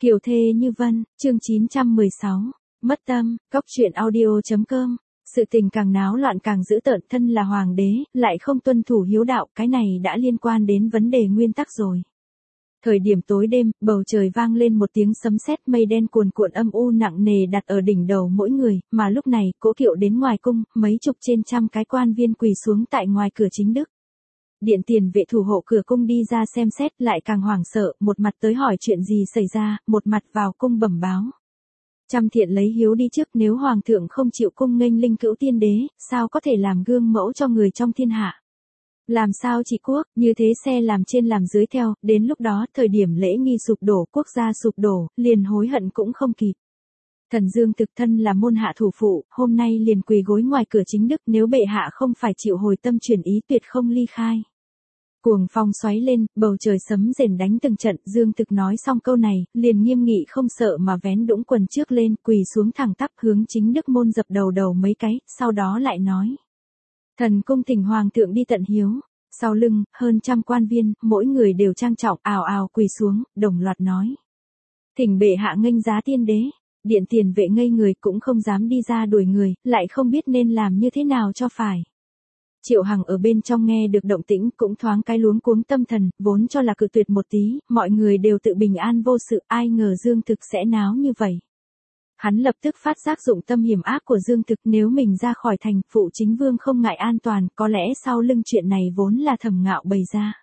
Kiều thê như vân, chương 916. Mất tâm, cóc truyện audio.com. Sự tình càng náo loạn càng dữ tợn, thân là hoàng đế, lại không tuân thủ hiếu đạo, cái này đã liên quan đến vấn đề nguyên tắc rồi. Thời điểm tối đêm, bầu trời vang lên một tiếng sấm sét, mây đen cuồn cuộn âm u nặng nề đặt ở đỉnh đầu mỗi người, mà lúc này, cỗ kiệu đến ngoài cung, mấy chục trên trăm cái quan viên quỳ xuống tại ngoài cửa chính đức. Điện tiền vệ thủ hộ cửa cung đi ra xem xét, lại càng hoảng sợ, một mặt tới hỏi chuyện gì xảy ra, một mặt vào cung bẩm báo. Trăm thiện lấy hiếu đi trước, nếu hoàng thượng không chịu cung nghênh linh cữu tiên đế, sao có thể làm gương mẫu cho người trong thiên hạ. Làm sao trị quốc, như thế xe làm trên làm dưới theo, đến lúc đó, thời điểm lễ nghi sụp đổ, quốc gia sụp đổ, liền hối hận cũng không kịp. Thần Dương thực thân là môn hạ thủ phụ, hôm nay liền quỳ gối ngoài cửa chính đức, nếu bệ hạ không phải chịu hồi tâm chuyển ý, tuyệt không ly khai. Cuồng phong xoáy lên, bầu trời sấm rền đánh từng trận, Dương Thực nói xong câu này, liền nghiêm nghị không sợ mà vén đũng quần trước lên, quỳ xuống thẳng tắp hướng chính đức môn dập đầu mấy cái, sau đó lại nói. Thần cung thỉnh hoàng thượng đi tận hiếu. Sau lưng, hơn trăm quan viên, mỗi người đều trang trọng, ào ào quỳ xuống, đồng loạt nói. Thỉnh bệ hạ nghênh giá tiên đế. Điện tiền vệ ngây người cũng không dám đi ra đuổi người, lại không biết nên làm như thế nào cho phải. Triệu Hằng ở bên trong nghe được động tĩnh cũng thoáng cái luống cuống tâm thần, vốn cho là cự tuyệt một tí, mọi người đều tự bình an vô sự, ai ngờ Dương Thực sẽ náo như vậy. Hắn lập tức phát giác dụng tâm hiểm ác của Dương Thực, nếu mình ra khỏi thành, phụ chính vương không ngại an toàn, có lẽ sau lưng chuyện này vốn là Thẩm Ngạo bày ra.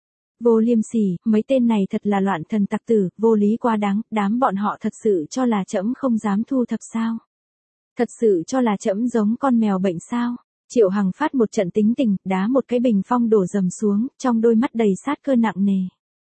Vô liêm sỉ, mấy tên này thật là loạn thần tặc tử, vô lý quá đáng, đám bọn họ thật sự cho là trẫm không dám thu thập sao? Thật sự cho là trẫm giống con mèo bệnh sao? Triệu Hằng phát một trận tính tình, đá một cái bình phong đổ dầm xuống, trong đôi mắt đầy sát cơ nặng nề.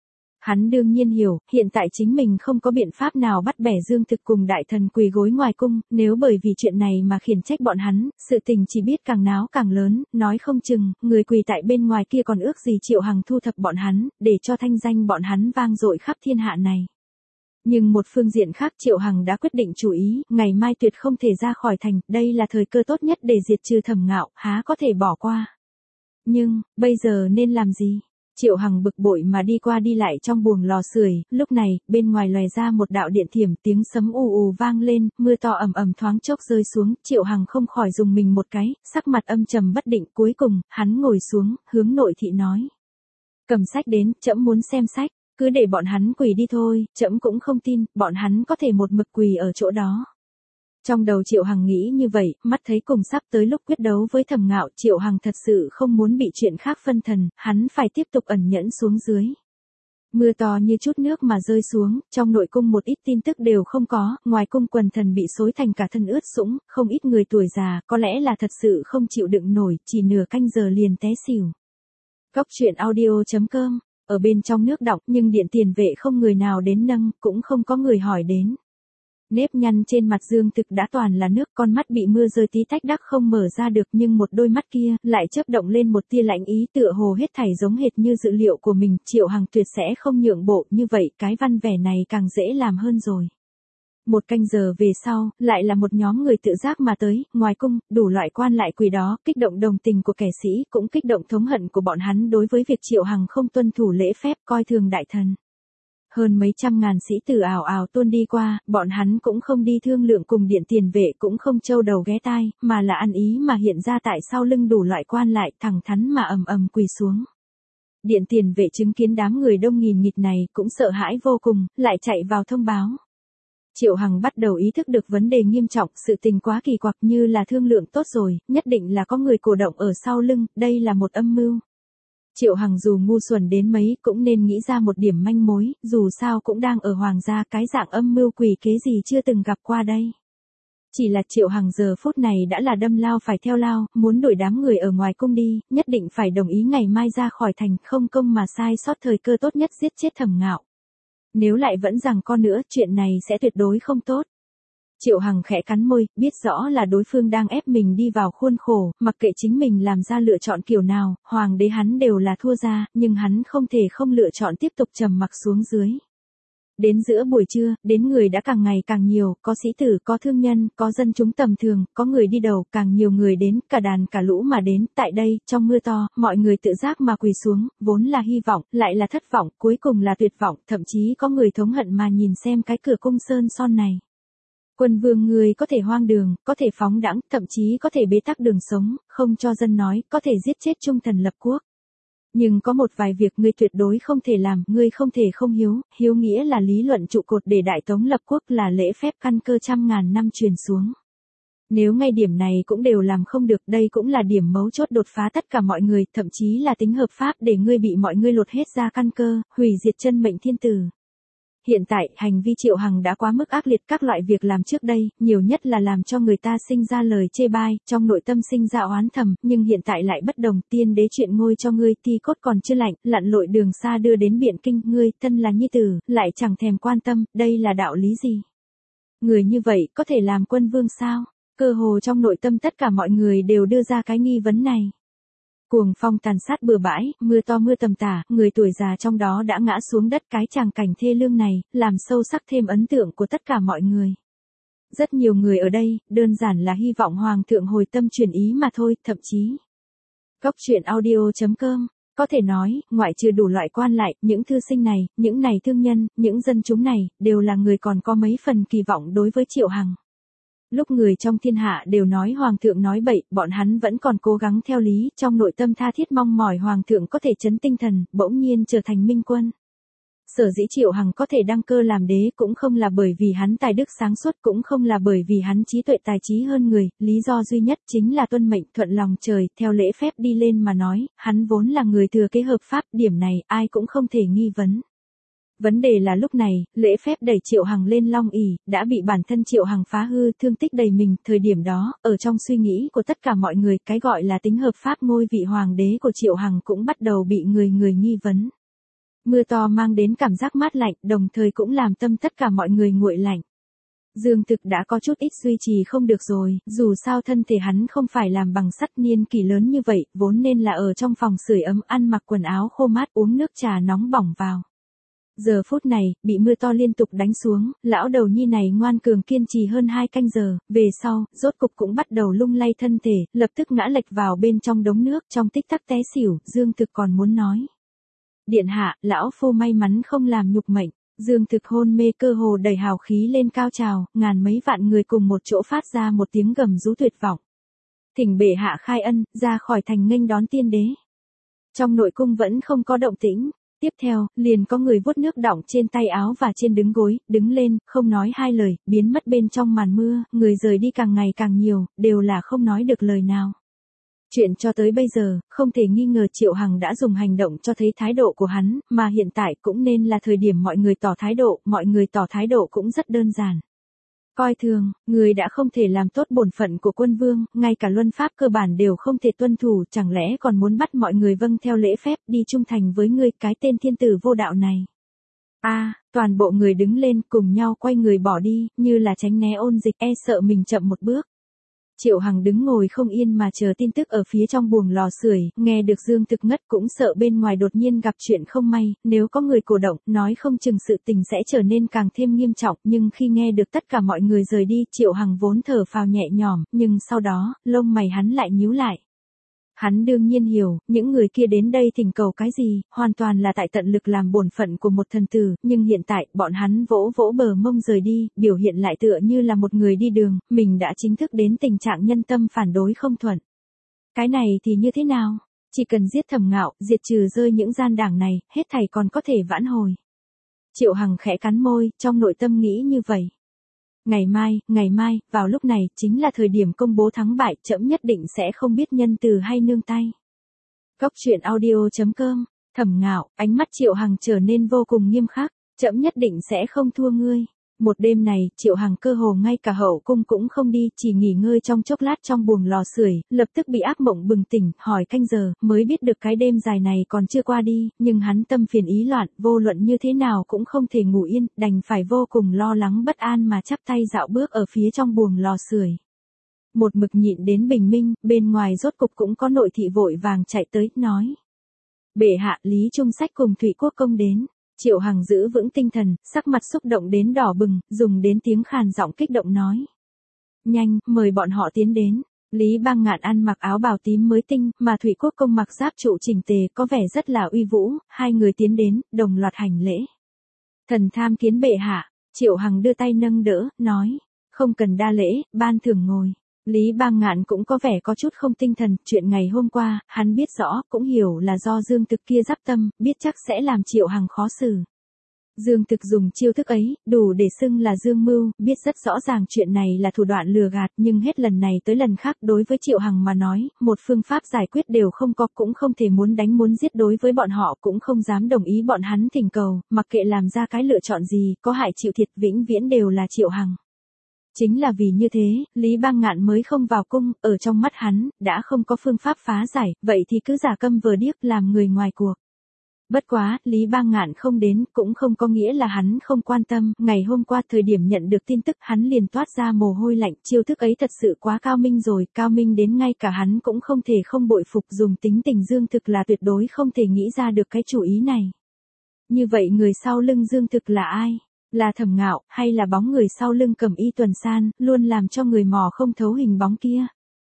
Hắn đương nhiên hiểu, hiện tại chính mình không có biện pháp nào bắt bẻ Dương Thực cùng đại thần quỳ gối ngoài cung, nếu bởi vì chuyện này mà khiển trách bọn hắn, sự tình chỉ biết càng náo càng lớn, nói không chừng, người quỳ tại bên ngoài kia còn ước gì Triệu Hằng thu thập bọn hắn, để cho thanh danh bọn hắn vang dội khắp thiên hạ này. Nhưng một phương diện khác Triệu Hằng đã quyết định chủ ý, ngày mai tuyệt không thể ra khỏi thành, đây là thời cơ tốt nhất để diệt trừ Thẩm Ngạo, há có thể bỏ qua. Nhưng, bây giờ nên làm gì? Triệu Hằng bực bội mà đi qua đi lại trong buồng lò sưởi, lúc này, bên ngoài lòe ra một đạo điện thiểm, tiếng sấm ù ù vang lên, mưa to ầm ầm thoáng chốc rơi xuống, Triệu Hằng không khỏi dùng mình một cái, sắc mặt âm trầm bất định, cuối cùng, hắn ngồi xuống, hướng nội thị nói. Cầm sách đến, trẫm muốn xem sách. Cứ để bọn hắn quỳ đi thôi, trẫm cũng không tin, bọn hắn có thể một mực quỳ ở chỗ đó. Trong đầu Triệu Hằng nghĩ như vậy, mắt thấy cùng sắp tới lúc quyết đấu với Thẩm Ngạo, Triệu Hằng thật sự không muốn bị chuyện khác phân thần, hắn phải tiếp tục ẩn nhẫn xuống dưới. Mưa to như chút nước mà rơi xuống, trong nội cung một ít tin tức đều không có, ngoài cung quần thần bị xối thành cả thân ướt sũng, không ít người tuổi già, có lẽ là thật sự không chịu đựng nổi, chỉ nửa canh giờ liền té xỉu. Cóc truyện audio.com. Ở bên trong nước đọng, nhưng điện tiền vệ không người nào đến nâng, cũng không có người hỏi đến. Nếp nhăn trên mặt Dương Thực đã toàn là nước, con mắt bị mưa rơi tí tách đắc không mở ra được, nhưng một đôi mắt kia, lại chớp động lên một tia lạnh ý, tựa hồ hết thảy giống hệt như dự liệu của mình, Triệu Hằng tuyệt sẽ không nhượng bộ, như vậy, cái văn vẻ này càng dễ làm hơn rồi. Một canh giờ về sau, lại là một nhóm người tự giác mà tới, ngoài cung, đủ loại quan lại quỳ đó, kích động đồng tình của kẻ sĩ, cũng kích động thống hận của bọn hắn đối với việc Triệu Hằng không tuân thủ lễ phép, coi thường đại thần. Hơn mấy trăm ngàn sĩ tử ào ào tuôn đi qua, bọn hắn cũng không đi thương lượng cùng điện tiền vệ, cũng không trâu đầu ghé tai, mà là ăn ý mà hiện ra tại sau lưng đủ loại quan lại, thẳng thắn mà ầm quỳ xuống. Điện tiền vệ chứng kiến đám người đông nghìn nghịt này, cũng sợ hãi vô cùng, lại chạy vào thông báo. Triệu Hằng bắt đầu ý thức được vấn đề nghiêm trọng, sự tình quá kỳ quặc, như là thương lượng tốt rồi, nhất định là có người cổ động ở sau lưng, đây là một âm mưu. Triệu Hằng dù ngu xuẩn đến mấy cũng nên nghĩ ra một điểm manh mối, dù sao cũng đang ở hoàng gia, cái dạng âm mưu quỷ kế gì chưa từng gặp qua đây. Chỉ là Triệu Hằng giờ phút này đã là đâm lao phải theo lao, muốn đuổi đám người ở ngoài cung đi, nhất định phải đồng ý ngày mai ra khỏi thành, không công mà sai sót thời cơ tốt nhất giết chết Thẩm Ngạo. Nếu lại vẫn giằng co nữa, chuyện này sẽ tuyệt đối không tốt. Triệu Hằng khẽ cắn môi, biết rõ là đối phương đang ép mình đi vào khuôn khổ, mặc kệ chính mình làm ra lựa chọn kiểu nào, hoàng đế hắn đều là thua ra, nhưng hắn không thể không lựa chọn tiếp tục trầm mặc xuống dưới. Đến giữa buổi trưa, đến người đã càng ngày càng nhiều, có sĩ tử, có thương nhân, có dân chúng tầm thường, có người đi đầu, càng nhiều người đến, cả đàn cả lũ mà đến, tại đây, trong mưa to, mọi người tự giác mà quỳ xuống, vốn là hy vọng, lại là thất vọng, cuối cùng là tuyệt vọng, thậm chí có người thống hận mà nhìn xem cái cửa cung sơn son này. Quân vương người có thể hoang đường, có thể phóng đãng, thậm chí có thể bế tắc đường sống, không cho dân nói, có thể giết chết trung thần lập quốc. Nhưng có một vài việc ngươi tuyệt đối không thể làm, ngươi không thể không hiếu, hiếu nghĩa là lý luận trụ cột để Đại Tống lập quốc, là lễ phép căn cơ trăm ngàn năm truyền xuống. Nếu ngay điểm này cũng đều làm không được, đây cũng là điểm mấu chốt đột phá tất cả mọi người, thậm chí là tính hợp pháp để ngươi bị mọi người lột hết ra căn cơ, hủy diệt chân mệnh thiên tử. Hiện tại, hành vi Triệu Hằng đã quá mức ác liệt, các loại việc làm trước đây, nhiều nhất là làm cho người ta sinh ra lời chê bai, trong nội tâm sinh ra oán thầm, nhưng hiện tại lại bất đồng, tiên đế chuyện ngôi cho ngươi, thi cốt còn chưa lạnh, lặn lội đường xa đưa đến Biện Kinh, ngươi, thân là nhi tử, lại chẳng thèm quan tâm, đây là đạo lý gì? Người như vậy, có thể làm quân vương sao? Cơ hồ trong nội tâm tất cả mọi người đều đưa ra cái nghi vấn này. Cuồng phong tàn sát bừa bãi, mưa to mưa tầm tả, người tuổi già trong đó đã ngã xuống đất, cái tràng cảnh thê lương này, làm sâu sắc thêm ấn tượng của tất cả mọi người. Rất nhiều người ở đây, đơn giản là hy vọng Hoàng thượng hồi tâm chuyển ý mà thôi, thậm chí. Góc truyện audio.com, có thể nói, ngoại trừ đủ loại quan lại, những thư sinh này, những này thương nhân, những dân chúng này, đều là người còn có mấy phần kỳ vọng đối với Triệu Hằng. Lúc người trong thiên hạ đều nói Hoàng thượng nói bậy, bọn hắn vẫn còn cố gắng theo lý, trong nội tâm tha thiết mong mỏi Hoàng thượng có thể trấn tinh thần, bỗng nhiên trở thành minh quân. Sở dĩ Triệu Hằng có thể đăng cơ làm đế cũng không là bởi vì hắn tài đức sáng suốt, cũng không là bởi vì hắn trí tuệ tài trí hơn người, lý do duy nhất chính là tuân mệnh, thuận lòng trời, theo lễ phép đi lên mà nói, hắn vốn là người thừa kế hợp pháp, điểm này ai cũng không thể nghi vấn. Vấn đề là lúc này, lễ phép đẩy Triệu Hằng lên long ỷ đã bị bản thân Triệu Hằng phá hư, thương tích đầy mình, thời điểm đó, ở trong suy nghĩ của tất cả mọi người, cái gọi là tính hợp pháp ngôi vị hoàng đế của Triệu Hằng cũng bắt đầu bị người nghi vấn. Mưa to mang đến cảm giác mát lạnh, đồng thời cũng làm tâm tất cả mọi người nguội lạnh. Dương Thực đã có chút ít duy trì không được rồi, dù sao thân thể hắn không phải làm bằng sắt, niên kỷ lớn như vậy, vốn nên là ở trong phòng sưởi ấm, ăn mặc quần áo khô mát, uống nước trà nóng bỏng vào. Giờ phút này, bị mưa to liên tục đánh xuống, lão đầu nhi này ngoan cường kiên trì hơn 2 canh giờ, về sau, rốt cục cũng bắt đầu lung lay thân thể, lập tức ngã lệch vào bên trong đống nước, trong tích tắc té xỉu, Dương Thực còn muốn nói. Điện hạ, lão phu may mắn không làm nhục mệnh, Dương Thực hôn mê cơ hồ đầy hào khí lên cao trào, ngàn mấy vạn người cùng một chỗ phát ra một tiếng gầm rú tuyệt vọng. Thỉnh bệ hạ khai ân, ra khỏi thành nghênh đón tiên đế. Trong nội cung vẫn không có động tĩnh. Tiếp theo, liền có người vuốt nước đọng trên tay áo và trên đứng gối, đứng lên, không nói hai lời, biến mất bên trong màn mưa, người rời đi càng ngày càng nhiều, đều là không nói được lời nào. Chuyện cho tới bây giờ, không thể nghi ngờ Triệu Hằng đã dùng hành động cho thấy thái độ của hắn, mà hiện tại cũng nên là thời điểm mọi người tỏ thái độ, mọi người tỏ thái độ cũng rất đơn giản. Coi thường, người đã không thể làm tốt bổn phận của quân vương, ngay cả luân pháp cơ bản đều không thể tuân thủ, chẳng lẽ còn muốn bắt mọi người vâng theo lễ phép, đi trung thành với ngươi, cái tên thiên tử vô đạo này. Toàn bộ người đứng lên, cùng nhau quay người bỏ đi, như là tránh né ôn dịch, e sợ mình chậm một bước. Triệu Hằng đứng ngồi không yên mà chờ tin tức ở phía trong buồng lò sưởi, nghe được Dương Thực ngất cũng sợ bên ngoài đột nhiên gặp chuyện không may, nếu có người cổ động, nói không chừng sự tình sẽ trở nên càng thêm nghiêm trọng, nhưng khi nghe được tất cả mọi người rời đi, Triệu Hằng vốn thở phào nhẹ nhõm, nhưng sau đó, lông mày hắn lại nhíu lại. Hắn đương nhiên hiểu, những người kia đến đây thỉnh cầu cái gì, hoàn toàn là tại tận lực làm bổn phận của một thần tử, nhưng hiện tại, bọn hắn vỗ vỗ bờ mông rời đi, biểu hiện lại tựa như là một người đi đường, mình đã chính thức đến tình trạng nhân tâm phản đối không thuận. Cái này thì như thế nào? Chỉ cần giết Thẩm Ngạo, diệt trừ rơi những gian đảng này, hết thảy còn có thể vãn hồi. Triệu Hằng khẽ cắn môi, trong nội tâm nghĩ như vậy. Ngày mai, vào lúc này, chính là thời điểm công bố thắng bại, trẫm nhất định sẽ không biết nhân từ hay nương tay. Góc truyện audio.com, Thẩm Ngạo, ánh mắt Triệu Hằng trở nên vô cùng nghiêm khắc, trẫm nhất định sẽ không thua ngươi. Một đêm này, Triệu Hằng cơ hồ ngay cả hậu cung cũng không đi, chỉ nghỉ ngơi trong chốc lát trong buồng lò sưởi, lập tức bị ác mộng bừng tỉnh, hỏi canh giờ, mới biết được cái đêm dài này còn chưa qua đi, nhưng hắn tâm phiền ý loạn, vô luận như thế nào cũng không thể ngủ yên, đành phải vô cùng lo lắng bất an mà chắp tay dạo bước ở phía trong buồng lò sưởi. Một mực nhịn đến bình minh, bên ngoài rốt cục cũng có nội thị vội vàng chạy tới, nói. Bệ hạ, Lý Trung Sách cùng Thụy Quốc công đến. Triệu Hằng giữ vững tinh thần, sắc mặt xúc động đến đỏ bừng, dùng đến tiếng khàn giọng kích động nói. Nhanh, mời bọn họ tiến đến. Lý Bang Ngạn ăn mặc áo bào tím mới tinh, mà Thủy Quốc Công mặc giáp trụ chỉnh tề, có vẻ rất là uy vũ, hai người tiến đến, đồng loạt hành lễ. Thần tham kiến bệ hạ. Triệu Hằng đưa tay nâng đỡ, nói. Không cần đa lễ, ban thưởng ngồi. Lý Bang Ngạn cũng có vẻ có chút không tinh thần, chuyện ngày hôm qua, hắn biết rõ, cũng hiểu là do Dương Thực kia giáp tâm, biết chắc sẽ làm Triệu Hằng khó xử. Dương Thực dùng chiêu thức ấy, đủ để xưng là Dương Mưu, biết rất rõ ràng chuyện này là thủ đoạn lừa gạt, nhưng hết lần này tới lần khác đối với Triệu Hằng mà nói, một phương pháp giải quyết đều không có, cũng không thể muốn đánh muốn giết, đối với bọn họ cũng không dám đồng ý bọn hắn thỉnh cầu, mặc kệ làm ra cái lựa chọn gì, có hại chịu thiệt vĩnh viễn đều là Triệu Hằng. Chính là vì như thế, Lý Bang Ngạn mới không vào cung, ở trong mắt hắn, đã không có phương pháp phá giải, vậy thì cứ giả câm vờ điếc làm người ngoài cuộc. Bất quá, Lý Bang Ngạn không đến, cũng không có nghĩa là hắn không quan tâm, ngày hôm qua thời điểm nhận được tin tức hắn liền toát ra mồ hôi lạnh, chiêu thức ấy thật sự quá cao minh rồi, cao minh đến ngay cả hắn cũng không thể không bội phục, dùng tính tình Dương Thực là tuyệt đối không thể nghĩ ra được cái chủ ý này. Như vậy người sau lưng Dương Thực là ai? Là Thẩm Ngạo, hay là bóng người sau lưng Cẩm Y Tuần San, luôn làm cho người mò không thấu hình bóng kia?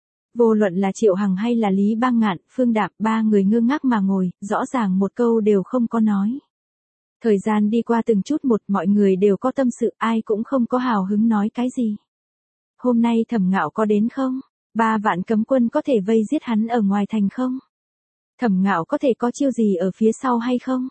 Vô luận là Triệu Hằng hay là Lý Bang Ngạn, Phương Đạm, ba người ngơ ngác mà ngồi, rõ ràng một câu đều không có nói. Thời gian đi qua từng chút một, mọi người đều có tâm sự, ai cũng không có hào hứng nói cái gì. Hôm nay Thẩm Ngạo có đến không? 3 vạn cấm quân có thể vây giết hắn ở ngoài thành không? Thẩm Ngạo có thể có chiêu gì ở phía sau hay không?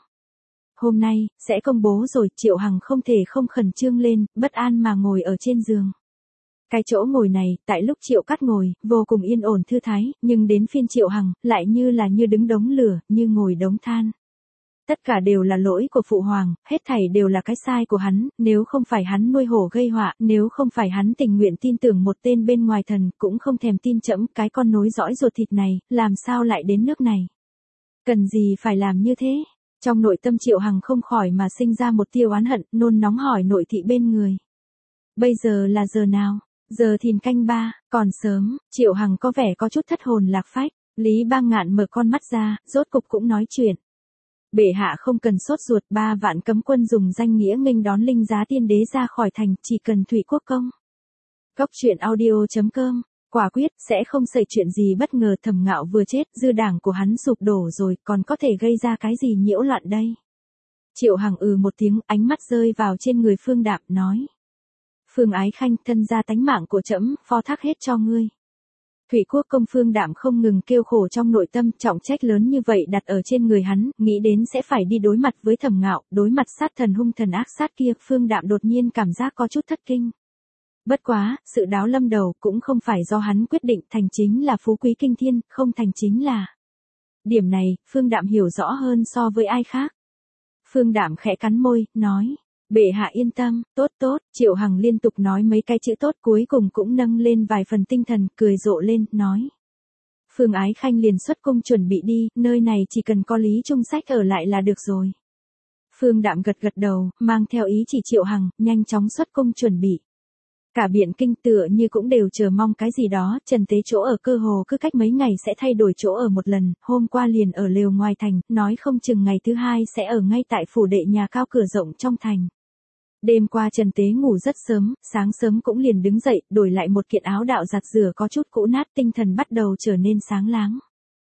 Hôm nay, sẽ công bố rồi, Triệu Hằng không thể không khẩn trương lên, bất an mà ngồi ở trên giường. Cái chỗ ngồi này, tại lúc Triệu Cát ngồi, vô cùng yên ổn thư thái, nhưng đến phiên Triệu Hằng, lại như là như đứng đống lửa, như ngồi đống than. Tất cả đều là lỗi của Phụ Hoàng, hết thảy đều là cái sai của hắn, nếu không phải hắn nuôi hổ gây họa, nếu không phải hắn tình nguyện tin tưởng một tên bên ngoài thần, cũng không thèm tin trẫm cái con nối dõi ruột thịt này, làm sao lại đến nước này. Cần gì phải làm như thế? Trong nội tâm Triệu Hằng không khỏi mà sinh ra một tia oán hận, nôn nóng hỏi nội thị bên người. Bây giờ là giờ nào? Giờ thìn canh 3, còn sớm, Triệu Hằng có vẻ có chút thất hồn lạc phách, Lý Bang Ngạn mở con mắt ra, rốt cục cũng nói chuyện. Bệ hạ không cần sốt ruột, 3 vạn cấm quân dùng danh nghĩa nghênh đón Linh Giá Tiên Đế ra khỏi thành, chỉ cần Thủy Quốc Công. Cốc truyện audio.com, quả quyết, sẽ không xảy chuyện gì bất ngờ. Thẩm Ngạo vừa chết, dư đảng của hắn sụp đổ rồi, còn có thể gây ra cái gì nhiễu loạn đây? Triệu Hằng một tiếng, ánh mắt rơi vào trên người Phương Đạm, nói. Phương Ái Khanh, thân gia tánh mạng của trẫm, phó thác hết cho ngươi. Thủy Quốc Công Phương Đạm không ngừng kêu khổ trong nội tâm, trọng trách lớn như vậy đặt ở trên người hắn, nghĩ đến sẽ phải đi đối mặt với Thẩm Ngạo, đối mặt sát thần hung thần ác sát kia, Phương Đạm đột nhiên cảm giác có chút thất kinh. Bất quá, sự đáo lâm đầu cũng không phải do hắn quyết định, thành chính là phú quý kinh thiên, không thành chính là. Điểm này, Phương Đạm hiểu rõ hơn so với ai khác. Phương Đạm khẽ cắn môi, nói. Bệ hạ yên tâm, tốt tốt, Triệu Hằng liên tục nói mấy cái chữ tốt, cuối cùng cũng nâng lên vài phần tinh thần, cười rộ lên, nói. Phương Ái Khanh liền xuất cung chuẩn bị đi, nơi này chỉ cần có Lý Trung Sách ở lại là được rồi. Phương Đạm gật gật đầu, mang theo ý chỉ Triệu Hằng, nhanh chóng xuất cung chuẩn bị. Cả Biện Kinh tựa như cũng đều chờ mong cái gì đó, Trần Tế chỗ ở cơ hồ cứ cách mấy ngày sẽ thay đổi chỗ ở một lần, hôm qua liền ở lều ngoài thành, nói không chừng ngày thứ 2 sẽ ở ngay tại phủ đệ nhà cao cửa rộng trong thành. Đêm qua Trần Tế ngủ rất sớm, sáng sớm cũng liền đứng dậy, đổi lại một kiện áo đạo giặt rửa có chút cũ nát, tinh thần bắt đầu trở nên sáng láng.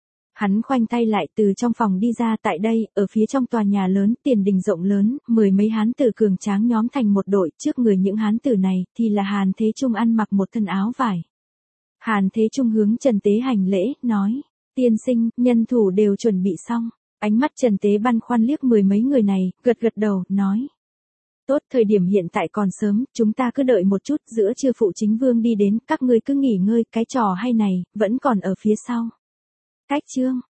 Hắn khoanh tay lại từ trong phòng đi ra, tại đây, ở phía trong tòa nhà lớn, tiền đình rộng lớn, 10 mấy hán tử cường tráng nhóm thành một đội, trước người những hán tử này, thì là Hàn Thế Trung ăn mặc một thân áo vải. Hàn Thế Trung hướng Trần Tế hành lễ, nói, tiên sinh, nhân thủ đều chuẩn bị xong. Ánh mắt Trần Tế băn khoăn liếc 10 mấy người này, gật gật đầu, nói. Tốt, thời điểm hiện tại còn sớm, chúng ta cứ đợi một chút, giữa trưa phụ chính vương đi đến, các ngươi cứ nghỉ ngơi, cái trò hay này, vẫn còn ở phía sau. Cách chương.